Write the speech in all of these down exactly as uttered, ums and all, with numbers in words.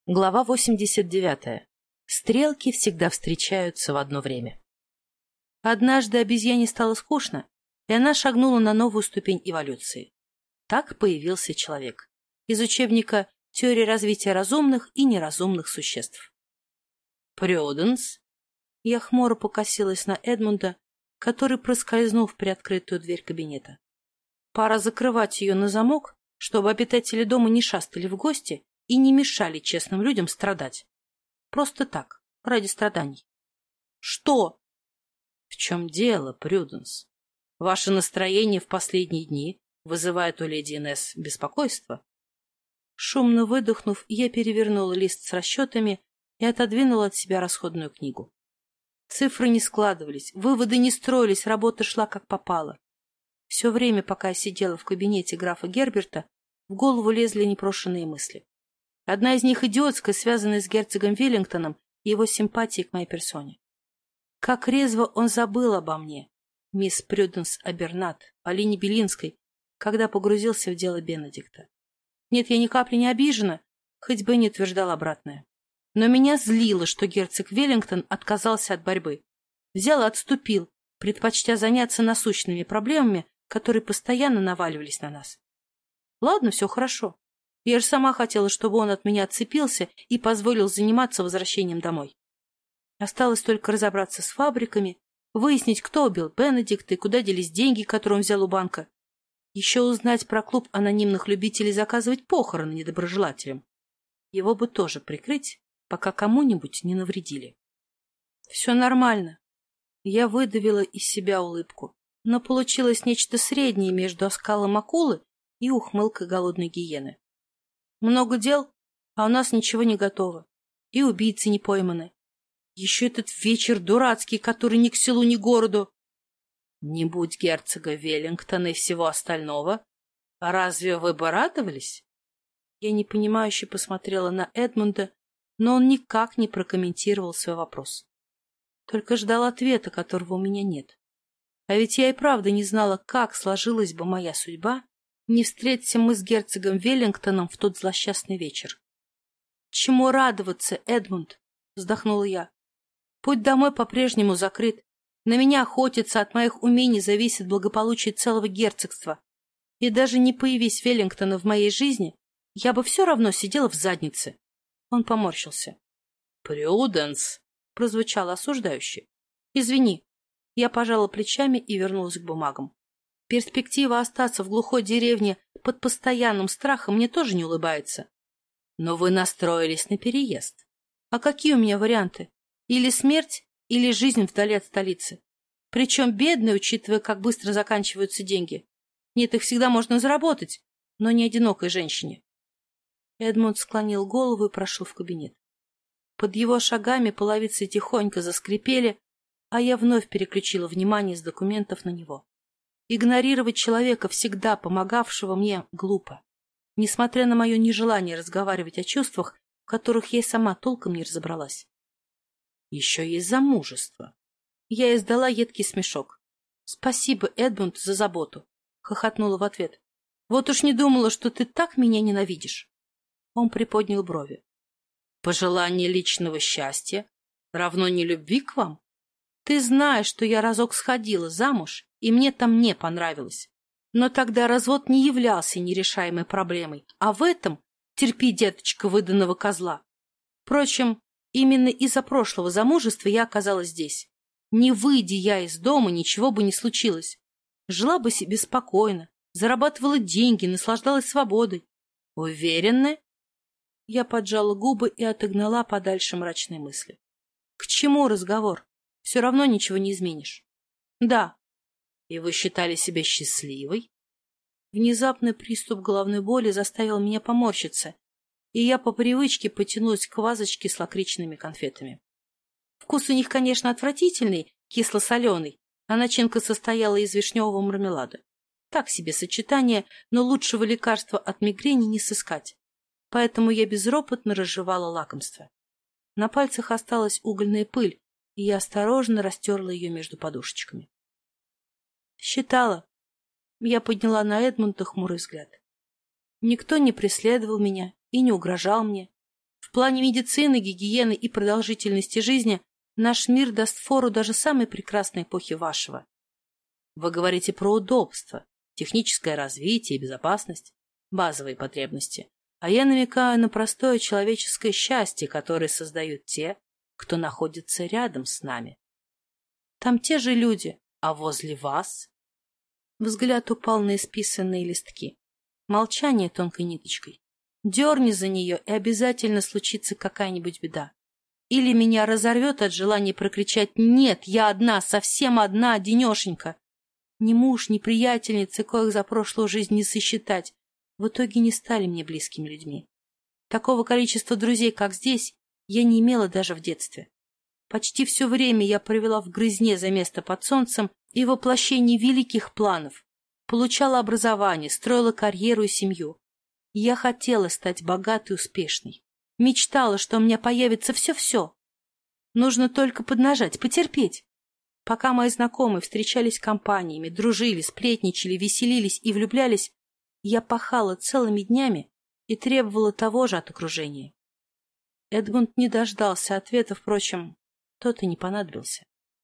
Глава восемьдесят девятая. Стрелки всегда встречаются в одно время. Однажды обезьяне стало скучно, и она шагнула на новую ступень эволюции. Так появился человек. Из учебника «Теория развития разумных и неразумных существ». «Прюденс?» Я хмуро покосилась на Эдмунда, который проскользнул в приоткрытую дверь кабинета. Пора закрывать ее на замок, чтобы обитатели дома не шастали в гости и не мешали честным людям страдать. Просто так, ради страданий. Что? В чем дело, Прюденс? Ваше настроение в последние дни вызывает у леди Инесс беспокойство? Шумно выдохнув, я перевернула лист с расчетами и отодвинула от себя расходную книгу. Цифры не складывались, выводы не строились, работа шла как попало. Все время, пока я сидела в кабинете графа Герберта, в голову лезли непрошенные мысли. Одна из них идиотская, связанная с герцогом Веллингтоном и его симпатией к моей персоне. Как резво он забыл обо мне, мисс Прюденс Абернат, Полине Белинской, когда погрузился в дело Бенедикта. Нет, я ни капли не обижена, хоть бы и не утверждал обратное. Но меня злило, что герцог Веллингтон отказался от борьбы. Взял и отступил, предпочтя заняться насущными проблемами, которые постоянно наваливались на нас. Ладно, все хорошо. Я же сама хотела, чтобы он от меня отцепился и позволил заниматься возвращением домой. Осталось только разобраться с фабриками, выяснить, кто убил Бенедикта и куда делись деньги, которые он взял у банка. Еще узнать про клуб анонимных любителей заказывать похороны недоброжелателям. Его бы тоже прикрыть, пока кому-нибудь не навредили. Все нормально. Я выдавила из себя улыбку, но получилось нечто среднее между оскалом акулы и ухмылкой голодной гиены. Много дел, а у нас ничего не готово. И убийцы не пойманы. Еще этот вечер дурацкий, который ни к селу, ни к городу. Не будь герцога Веллингтона и всего остального, разве вы бы радовались? Я непонимающе посмотрела на Эдмунда, но он никак не прокомментировал свой вопрос. Только ждал ответа, которого у меня нет. А ведь я и правда не знала, как сложилась бы моя судьба, не встретимся мы с герцогом Веллингтоном в тот злосчастный вечер. — Чему радоваться, Эдмунд? — вздохнула я. — Путь домой по-прежнему закрыт. На меня охотиться, от моих умений зависит благополучие целого герцогства. И даже не появись Веллингтона в моей жизни, я бы все равно сидела в заднице. Он поморщился. — Прюденс! — прозвучало осуждающе. — Извини. Я пожала плечами и вернулась к бумагам. Перспектива остаться в глухой деревне под постоянным страхом мне тоже не улыбается. Но вы настроились на переезд. А какие у меня варианты? Или смерть, или жизнь вдали от столицы. Причем бедная, учитывая, как быстро заканчиваются деньги. Нет, их всегда можно заработать, но не одинокой женщине. Эдмунд склонил голову и прошел в кабинет. Под его шагами половицы тихонько заскрипели, а я вновь переключила внимание с документов на него. Игнорировать человека, всегда помогавшего мне, глупо. Несмотря на мое нежелание разговаривать о чувствах, в которых я и сама толком не разобралась. Еще есть замужество. Я издала едкий смешок. «Спасибо, Эдмунд, за заботу», — хохотнула в ответ. «Вот уж не думала, что ты так меня ненавидишь». Он приподнял брови. «Пожелание личного счастья равно нелюбви к вам? Ты знаешь, что я разок сходила замуж, и мне там не понравилось. Но тогда развод не являлся нерешаемой проблемой, а в этом терпи, деточка, выданного козла. Впрочем, именно из-за прошлого замужества я оказалась здесь. Не выйди я из дома, ничего бы не случилось. Жила бы себе спокойно, зарабатывала деньги, наслаждалась свободой. Уверены?» Я поджала губы и отогнала подальше мрачные мысли. «К чему разговор? Все равно ничего не изменишь». «Да». «И вы считали себя счастливой?» Внезапный приступ головной боли заставил меня поморщиться, и я по привычке потянулась к вазочке с лакричными конфетами. Вкус у них, конечно, отвратительный, кисло-соленый, а начинка состояла из вишневого мармелада. Так себе сочетание, но лучшего лекарства от мигрени не сыскать. Поэтому я безропотно разжевала лакомство. На пальцах осталась угольная пыль, и я осторожно растерла ее между подушечками. «Считала». Я подняла на Эдмунда хмурый взгляд. Никто не преследовал меня и не угрожал мне. В плане медицины, гигиены и продолжительности жизни наш мир даст фору даже самой прекрасной эпохи вашего. Вы говорите про удобство, техническое развитие и безопасность, базовые потребности. А я намекаю на простое человеческое счастье, которое создают те, кто находится рядом с нами. Там те же люди, а возле вас... Взгляд упал на исписанные листки. Молчание тонкой ниточкой. Дерни за нее, и обязательно случится какая-нибудь беда. Или меня разорвет от желания прокричать «Нет, я одна, совсем одна, одинешенька». Ни муж, ни приятельницы, коих за прошлую жизнь не сосчитать, в итоге не стали мне близкими людьми. Такого количества друзей, как здесь, я не имела даже в детстве. Почти все время я провела в грызне за место под солнцем и воплощении великих планов. Получала образование, строила карьеру и семью. Я хотела стать богатой и успешной. Мечтала, что у меня появится все-все. Нужно только поднажать, потерпеть. Пока мои знакомые встречались компаниями, дружили, сплетничали, веселились и влюблялись, я пахала целыми днями и требовала того же от окружения. Эдмунд не дождался ответа, впрочем, тот и не понадобился.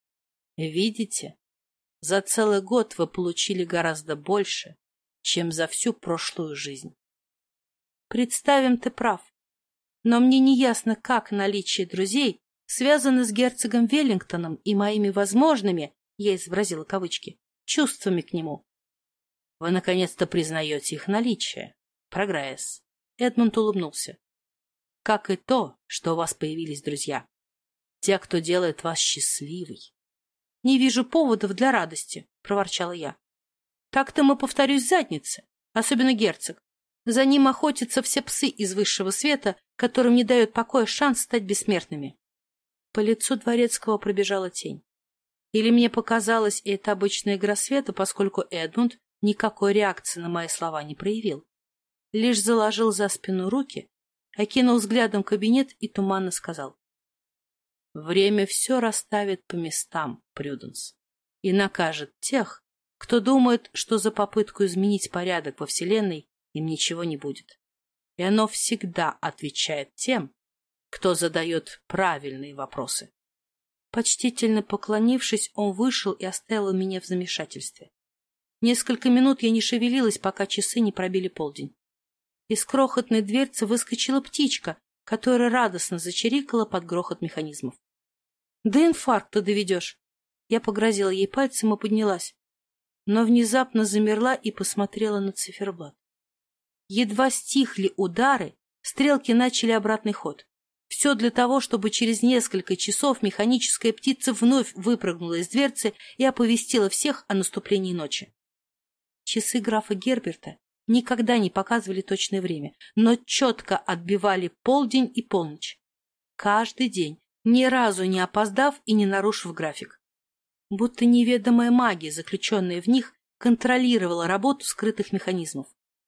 Видите, за целый год вы получили гораздо больше, чем за всю прошлую жизнь. Представим, ты прав, но мне не ясно, как наличие друзей связано с герцогом Веллингтоном и моими возможными, я изобразила кавычки, чувствами к нему. Вы наконец-то признаете их наличие. Прогресс. Эдмунд улыбнулся. Как и то, что у вас появились друзья. Те, кто делает вас счастливой. Не вижу поводов для радости, проворчала я. Так-то мы, повторюсь, задницы, особенно герцог. За ним охотятся все псы из высшего света, которым не дает покоя шанс стать бессмертными. По лицу дворецкого пробежала тень. Или мне показалось, и это обычная игра света, поскольку Эдмунд никакой реакции на мои слова не проявил. Лишь заложил за спину руки, окинул взглядом кабинет и туманно сказал. Время все расставит по местам, Прюденс, и накажет тех, кто думает, что за попытку изменить порядок во Вселенной им ничего не будет. И оно всегда отвечает тем, кто задает правильные вопросы. Почтительно поклонившись, он вышел и оставил меня в замешательстве. Несколько минут я не шевелилась, пока часы не пробили полдень. Из крохотной дверцы выскочила птичка, которая радостно зачирикала под грохот механизмов. «До инфаркта доведешь!» Я погрозила ей пальцем и поднялась, но внезапно замерла и посмотрела на циферблат. Едва стихли удары, стрелки начали обратный ход. Все для того, чтобы через несколько часов механическая птица вновь выпрыгнула из дверцы и оповестила всех о наступлении ночи. Часы графа Герберта никогда не показывали точное время, но четко отбивали полдень и полночь. Каждый день, ни разу не опоздав и не нарушив график. Будто неведомая магия, заключенная в них, контролировала работу скрытых механизмов.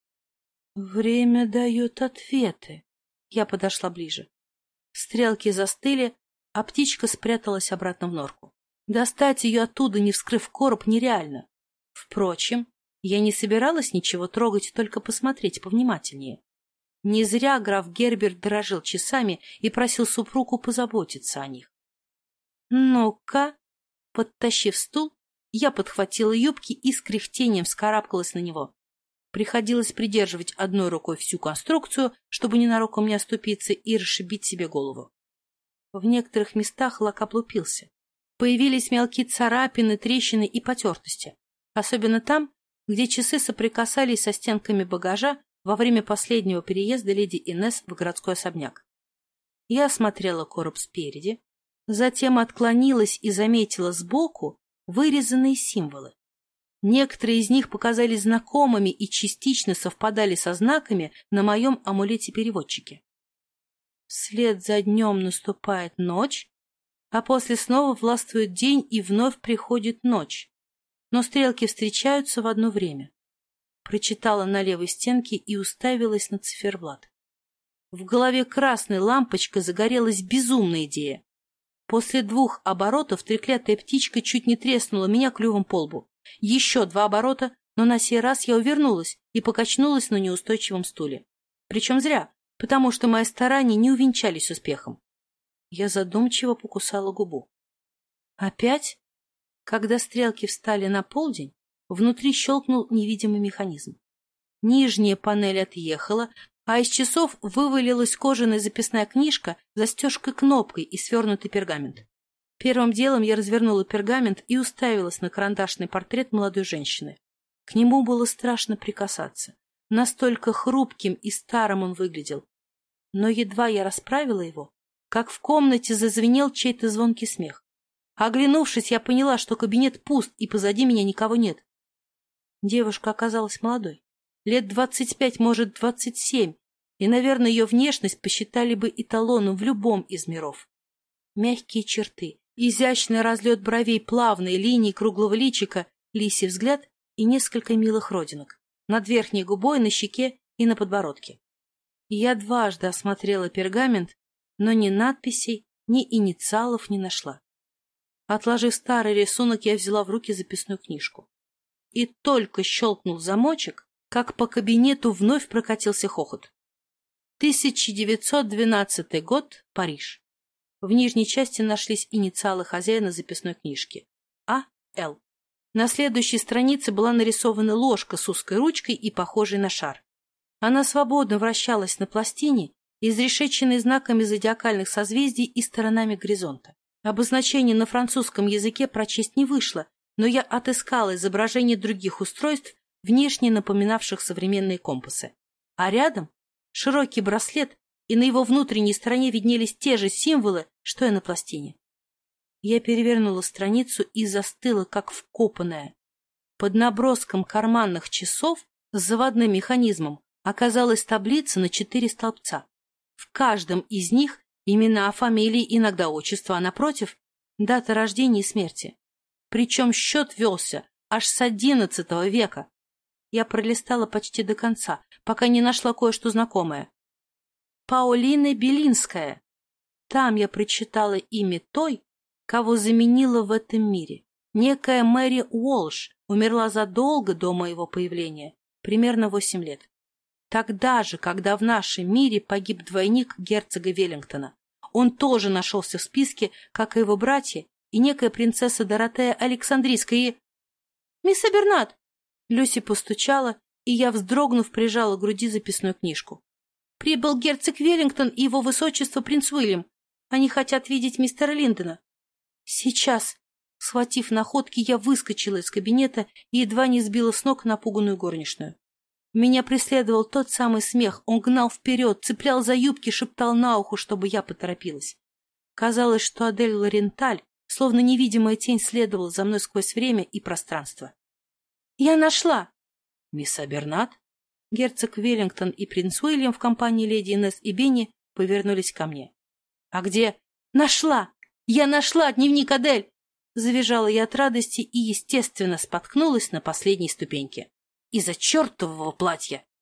«Время дает ответы». Я подошла ближе. Стрелки застыли, а птичка спряталась обратно в норку. Достать ее оттуда, не вскрыв короб, нереально. Впрочем, я не собиралась ничего трогать, только посмотреть повнимательнее. Не зря граф Герберт дорожил часами и просил супругу позаботиться о них. «Ну-ка!» Подтащив стул, я подхватила юбки и с кряхтением вскарабкалась на него. Приходилось придерживать одной рукой всю конструкцию, чтобы ненароком не оступиться и расшибить себе голову. В некоторых местах лак облупился. Появились мелкие царапины, трещины и потертости. Особенно там, где часы соприкасались со стенками багажа во время последнего переезда леди Инесс в городской особняк. Я осмотрела короб спереди, затем отклонилась и заметила сбоку вырезанные символы. Некоторые из них показались знакомыми и частично совпадали со знаками на моем амулете-переводчике. Вслед за днем наступает ночь, а после снова властвует день и вновь приходит ночь. Но стрелки встречаются в одно время. Прочитала на левой стенке и уставилась на циферблат. В голове красной лампочкой загорелась безумная идея. После двух оборотов треклятая птичка чуть не треснула меня клювом по лбу. Еще два оборота, но на сей раз я увернулась и покачнулась на неустойчивом стуле. Причем зря. потому что мои старания не увенчались успехом. Я задумчиво покусала губу. Опять? Когда стрелки встали на полдень, внутри щелкнул невидимый механизм. Нижняя панель отъехала, а из часов вывалилась кожаная записная книжка с застежкой-кнопкой и свернутый пергамент. Первым делом я развернула пергамент и уставилась на карандашный портрет молодой женщины. К нему было страшно прикасаться. Настолько хрупким и старым он выглядел. Но едва я расправила его, как в комнате зазвенел чей-то звонкий смех. Оглянувшись, я поняла, что кабинет пуст, и позади меня никого нет. Девушка оказалась молодой. Лет двадцать пять, может, двадцать семь, и, наверное, ее внешность посчитали бы эталоном в любом из миров. Мягкие черты, изящный разлет бровей, плавные линии круглого личика, лисий взгляд и несколько милых родинок над верхней губой, на щеке и на подбородке. Я дважды осмотрела пергамент, но ни надписей, ни инициалов не нашла. Отложив старый рисунок, я взяла в руки записную книжку. И только щелкнул замочек, как по кабинету вновь прокатился хохот. тысяча девятьсот двенадцатый год, Париж. В нижней части нашлись инициалы хозяина записной книжки. А. Л. На следующей странице была нарисована ложка с узкой ручкой и похожей на шар. Она свободно вращалась на пластине, изрешеченной знаками зодиакальных созвездий и сторонами горизонта. Обозначение на французском языке прочесть не вышло, но я отыскала изображения других устройств, внешне напоминавших современные компасы. А рядом широкий браслет, и на его внутренней стороне виднелись те же символы, что и на пластине. Я перевернула страницу и застыла, как вкопанная. Под наброском карманных часов с заводным механизмом оказалась таблица на четыре столбца. В каждом из них имена, фамилии, иногда отчества, а напротив — дата рождения и смерти. Причем счет велся аж с одиннадцатого века. Я пролистала почти до конца, пока не нашла кое-что знакомое. Паулина Белинская. Там я прочитала имя той, кого заменила в этом мире. Некая Мэри Уолш умерла задолго до моего появления, примерно восемь лет. Тогда же, когда в нашем мире погиб двойник герцога Веллингтона. Он тоже нашелся в списке, как и его братья, и некая принцесса Доротея Александрийская и... «Мисс Бернат!» Люси постучала, и я, вздрогнув, прижала к груди записную книжку. «Прибыл герцог Веллингтон и его высочество принц Уильям. Они хотят видеть мистера Линдона». «Сейчас!» Схватив находки, я выскочила из кабинета и едва не сбила с ног напуганную горничную. Меня преследовал тот самый смех, он гнал вперед, цеплял за юбки, шептал на ухо, чтобы я поторопилась. Казалось, что Адель Лоренталь, словно невидимая тень, следовала за мной сквозь время и пространство. «Я нашла!» «Мисс Абернат?» Герцог Веллингтон и принц Уильям в компании леди Инесс и Бенни повернулись ко мне. «А где?» «Нашла! Я нашла дневник Адель!» Завизжала я от радости и, естественно, споткнулась на последней ступеньке. Из-за чертового платья.